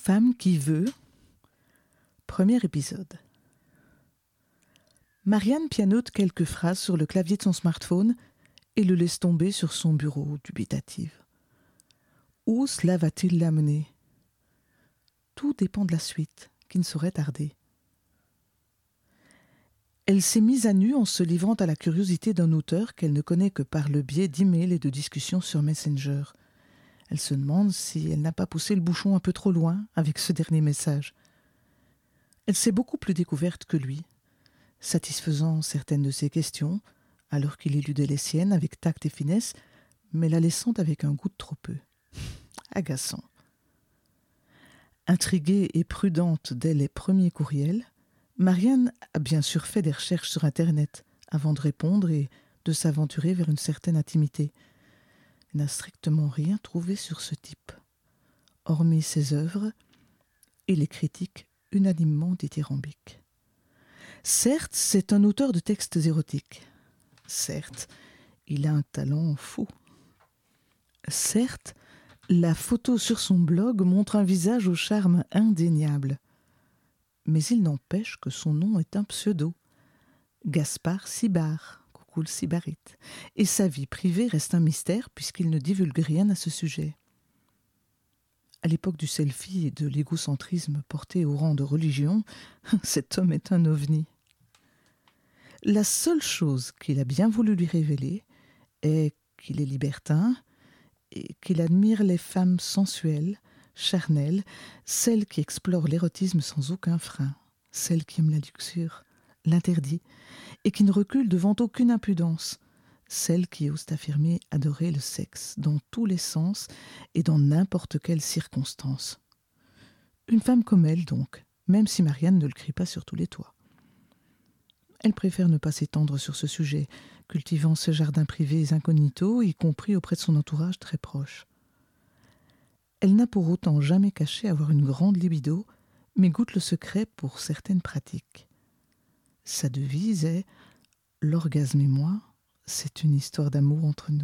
femme qui veut. Premier épisode. Marianne pianote quelques phrases sur le clavier de son smartphone et le laisse tomber sur son bureau, dubitative. Où cela va-t-il l'amener ? Tout dépend de la suite, qui ne saurait tarder. Elle s'est mise à nu en se livrant à la curiosité d'un auteur qu'elle ne connaît que par le biais d'emails et de discussions sur Messenger. Elle se demande si elle n'a pas poussé le bouchon un peu trop loin avec ce dernier message. Elle s'est beaucoup plus découverte que lui, satisfaisant certaines de ses questions, alors qu'il éludait les siennes avec tact et finesse, mais la laissant avec un goût de trop peu. Agaçant. Intriguée et prudente dès les premiers courriels, Marianne a bien sûr fait des recherches sur Internet avant de répondre et de s'aventurer vers une certaine intimité. Elle n'a strictement rien trouvé sur ce type, hormis ses œuvres et les critiques unanimement dithyrambiques. Certes, c'est un auteur de textes érotiques. Certes, il a un talent fou. Certes, la photo sur son blog montre un visage au charme indéniable. Mais il n'empêche que son nom est un pseudo. Gaspard Sibard, coucou le Sibarite. Et sa vie privée reste un mystère puisqu'il ne divulgue rien à ce sujet. À l'époque du selfie et de l'égocentrisme porté au rang de religion, cet homme est un ovni. La seule chose qu'il a bien voulu lui révéler est qu'il est libertin et qu'il admire les femmes sensuelles, charnelles, celles qui explorent l'érotisme sans aucun frein, celles qui aiment la luxure, l'interdit, et qui ne reculent devant aucune impudence, celles qui osent affirmer adorer le sexe dans tous les sens et dans n'importe quelle circonstance. Une femme comme elle, donc, même si Marianne ne le crie pas sur tous les toits. Elle préfère ne pas s'étendre sur ce sujet, cultivant ses jardins privés incognito, y compris auprès de son entourage très proche. Elle n'a pour autant jamais caché avoir une grande libido, mais goûte le secret pour certaines pratiques. Sa devise est « L'orgasme et moi, c'est une histoire d'amour entre nous ».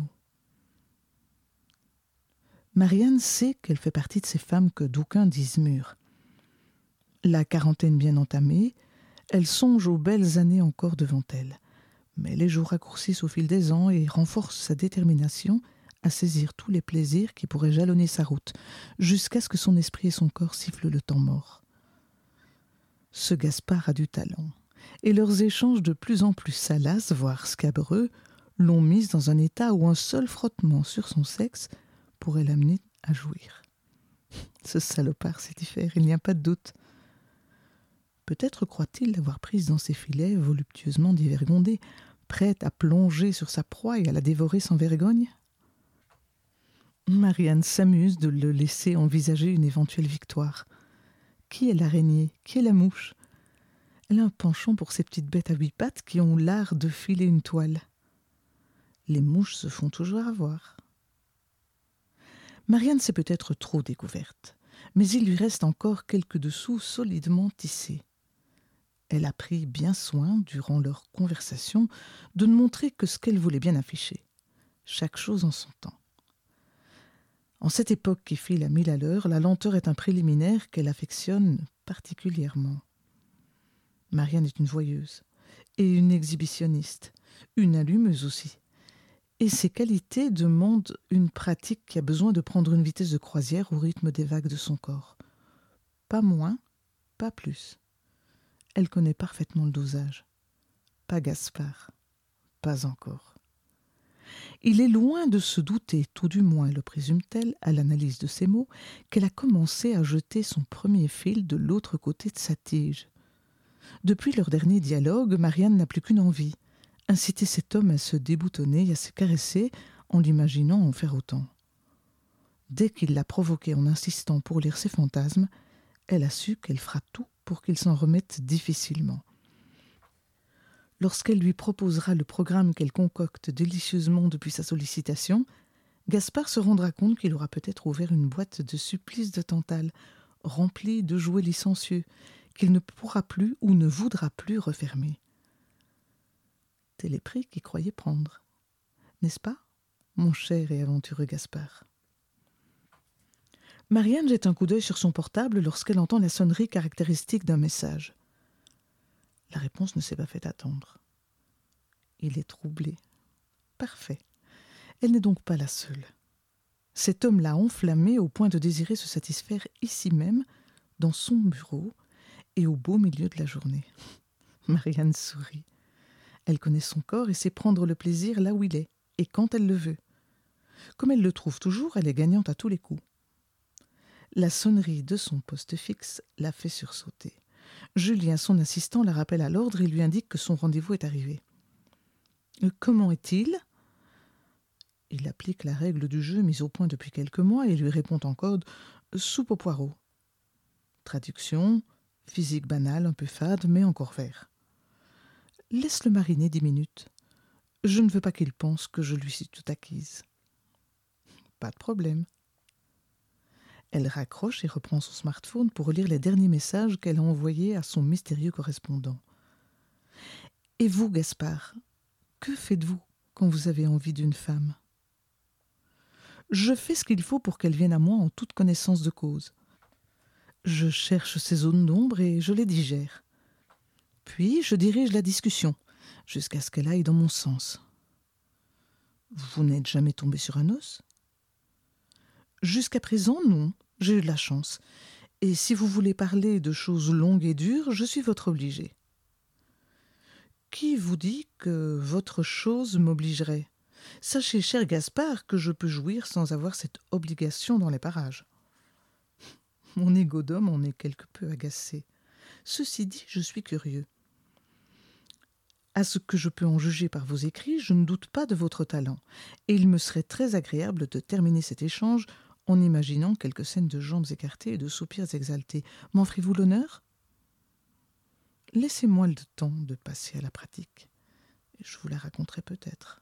Marianne sait qu'elle fait partie de ces femmes que d'aucuns disent mûres. La quarantaine bien entamée, elle songe aux belles années encore devant elle. Mais les jours raccourcissent au fil des ans et renforcent sa détermination à saisir tous les plaisirs qui pourraient jalonner sa route, jusqu'à ce que son esprit et son corps sifflent le temps mort. Ce Gaspard a du talent, et leurs échanges de plus en plus salaces, voire scabreux, l'ont mise dans un état où un seul frottement sur son sexe pourrait l'amener à jouir. Ce salopard sait y faire, il n'y a pas de doute. Peut-être croit-il l'avoir prise dans ses filets voluptueusement divergondés, prête à plonger sur sa proie et à la dévorer sans vergogne. Marianne s'amuse de le laisser envisager une éventuelle victoire. Qui est l'araignée ? Qui est la mouche ? Elle a un penchant pour ces petites bêtes à 8 pattes qui ont l'art de filer une toile. Les mouches se font toujours avoir. Marianne s'est peut-être trop découverte, mais il lui reste encore quelques dessous solidement tissés. Elle a pris bien soin, durant leur conversation, de ne montrer que ce qu'elle voulait bien afficher. Chaque chose en son temps. En cette époque qui file à 1000 à l'heure, la lenteur est un préliminaire qu'elle affectionne particulièrement. Marianne est une voyeuse et une exhibitionniste, une allumeuse aussi. Et ces qualités demandent une pratique qui a besoin de prendre une vitesse de croisière au rythme des vagues de son corps. Pas moins, pas plus. Elle connaît parfaitement le dosage. Pas Gaspard, pas encore. Il est loin de se douter, tout du moins le présume-t-elle, à l'analyse de ses mots, qu'elle a commencé à jeter son premier fil de l'autre côté de sa tige. Depuis leur dernier dialogue, Marianne n'a plus qu'une envie, inciter cet homme à se déboutonner et à se caresser en l'imaginant en faire autant. Dès qu'il l'a provoquée en insistant pour lire ses fantasmes, elle a su qu'elle fera tout pour qu'il s'en remette difficilement. Lorsqu'elle lui proposera le programme qu'elle concocte délicieusement depuis sa sollicitation, Gaspard se rendra compte qu'il aura peut-être ouvert une boîte de supplices de Tantale, remplie de jouets licencieux, qu'il ne pourra plus ou ne voudra plus refermer. Tel est prix qu'il croyait prendre. N'est-ce pas, mon cher et aventureux Gaspard ? Marianne jette un coup d'œil sur son portable lorsqu'elle entend la sonnerie caractéristique d'un message. La réponse ne s'est pas fait attendre. Il est troublé. Parfait. Elle n'est donc pas la seule. Cet homme l'a enflammée au point de désirer se satisfaire ici même, dans son bureau, et au beau milieu de la journée. Marianne sourit. Elle connaît son corps et sait prendre le plaisir là où il est, et quand elle le veut. Comme elle le trouve toujours, elle est gagnante à tous les coups. La sonnerie de son poste fixe la fait sursauter. Julien, son assistant, la rappelle à l'ordre et lui indique que son rendez-vous est arrivé. « Comment est-il » Il applique la règle du jeu mise au point depuis quelques mois et lui répond en code « soupe aux poireaux ». Traduction, physique banale, un peu fade, mais encore vert. « Laisse-le mariner 10 minutes. Je ne veux pas qu'il pense que je lui suis tout acquise. » Pas de problème. Elle raccroche et reprend son smartphone pour lire les derniers messages qu'elle a envoyés à son mystérieux correspondant. « Et vous, Gaspard, que faites-vous quand vous avez envie d'une femme ? » « Je fais ce qu'il faut pour qu'elle vienne à moi en toute connaissance de cause. Je cherche ces zones d'ombre et je les digère. Puis je dirige la discussion, jusqu'à ce qu'elle aille dans mon sens. Vous n'êtes jamais tombé sur un os ? Jusqu'à présent, non, j'ai eu de la chance. Et si vous voulez parler de choses longues et dures, je suis votre obligé. Qui vous dit que votre chose m'obligerait ? Sachez, cher Gaspard, que je peux jouir sans avoir cette obligation dans les parages. Mon égo d'homme en est quelque peu agacé. Ceci dit, je suis curieux. À ce que je peux en juger par vos écrits, je ne doute pas de votre talent, et il me serait très agréable de terminer cet échange en imaginant quelques scènes de jambes écartées et de soupirs exaltés. M'en ferez-vous l'honneur ? Laissez-moi le temps de passer à la pratique. Je vous la raconterai peut-être.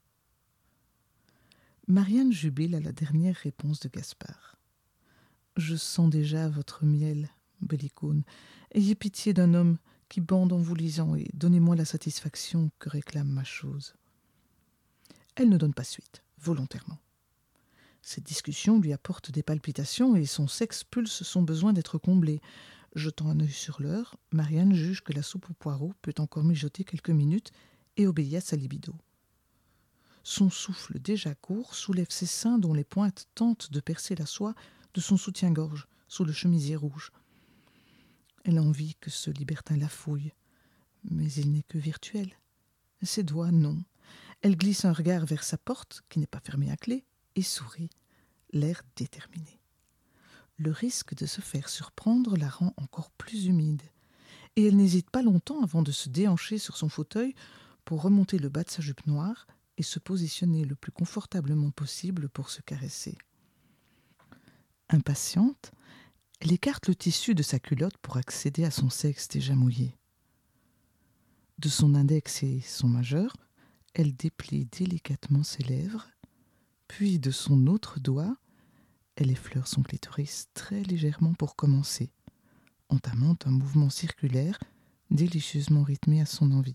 Marianne jubile à la dernière réponse de Gaspard. « Je sens déjà votre miel, bellicoune. Ayez pitié d'un homme qui bande en vous lisant et donnez-moi la satisfaction que réclame ma chose. » Elle ne donne pas suite, volontairement. Cette discussion lui apporte des palpitations et son sexe pulse son besoin d'être comblé. Jetant un œil sur l'heure, Marianne juge que la soupe aux poireaux peut encore mijoter quelques minutes et obéit à sa libido. Son souffle déjà court soulève ses seins dont les pointes tentent de percer la soie de son soutien-gorge sous le chemisier rouge. Elle a envie que ce libertin la fouille, mais il n'est que virtuel. Ses doigts, non. Elle glisse un regard vers sa porte, qui n'est pas fermée à clé, et sourit, l'air déterminé. Le risque de se faire surprendre la rend encore plus humide, et elle n'hésite pas longtemps avant de se déhancher sur son fauteuil pour remonter le bas de sa jupe noire et se positionner le plus confortablement possible pour se caresser. Impatiente, elle écarte le tissu de sa culotte pour accéder à son sexe déjà mouillé. De son index et son majeur, elle déplie délicatement ses lèvres, puis de son autre doigt, elle effleure son clitoris très légèrement pour commencer, entamant un mouvement circulaire délicieusement rythmé à son envie.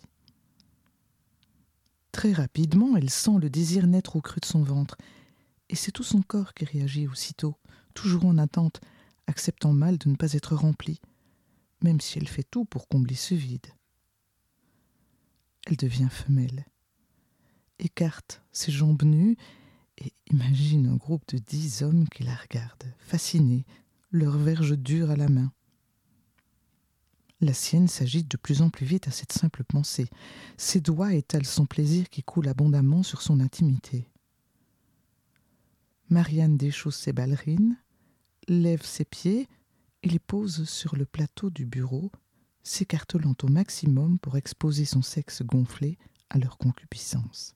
Très rapidement, elle sent le désir naître au creux de son ventre, et c'est tout son corps qui réagit aussitôt, toujours en attente, acceptant mal de ne pas être remplie, même si elle fait tout pour combler ce vide. Elle devient femelle, écarte ses jambes nues et imagine un groupe de 10 hommes qui la regardent, fascinés, leur verge dure à la main. La sienne s'agite de plus en plus vite à cette simple pensée. Ses doigts étalent son plaisir qui coule abondamment sur son intimité. Marianne déchausse ses ballerines, lève ses pieds et les pose sur le plateau du bureau, s'écartelant au maximum pour exposer son sexe gonflé à leur concupiscence.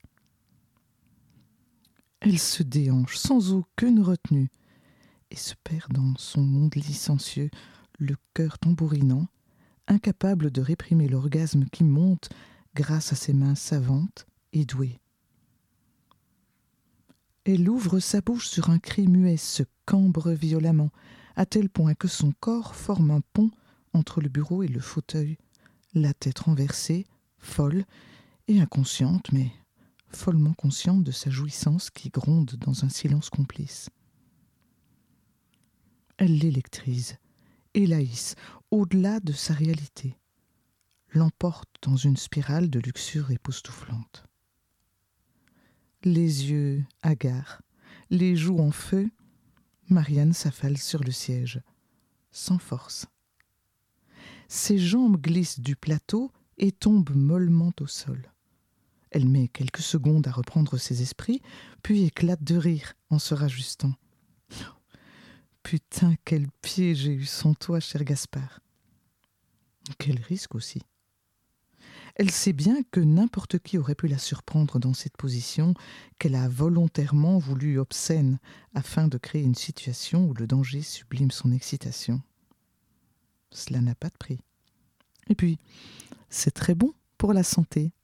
Elle se déhanche sans aucune retenue et se perd dans son monde licencieux, le cœur tambourinant, incapable de réprimer l'orgasme qui monte grâce à ses mains savantes et douées. Elle ouvre sa bouche sur un cri muet, se cambre violemment, à tel point que son corps forme un pont entre le bureau et le fauteuil, la tête renversée, folle et inconsciente, mais follement consciente de sa jouissance qui gronde dans un silence complice. Elle l'électrise, et Laïs, au-delà de sa réalité, l'emporte dans une spirale de luxure époustouflante. Les yeux hagards, les joues en feu, Marianne s'affale sur le siège, sans force. Ses jambes glissent du plateau et tombent mollement au sol. Elle met quelques secondes à reprendre ses esprits, puis éclate de rire en se rajustant. « Putain, quel pied j'ai eu sans toi, cher Gaspard !» Quel risque aussi. Elle sait bien que n'importe qui aurait pu la surprendre dans cette position qu'elle a volontairement voulu obscène afin de créer une situation où le danger sublime son excitation. Cela n'a pas de prix. Et puis, c'est très bon pour la santé.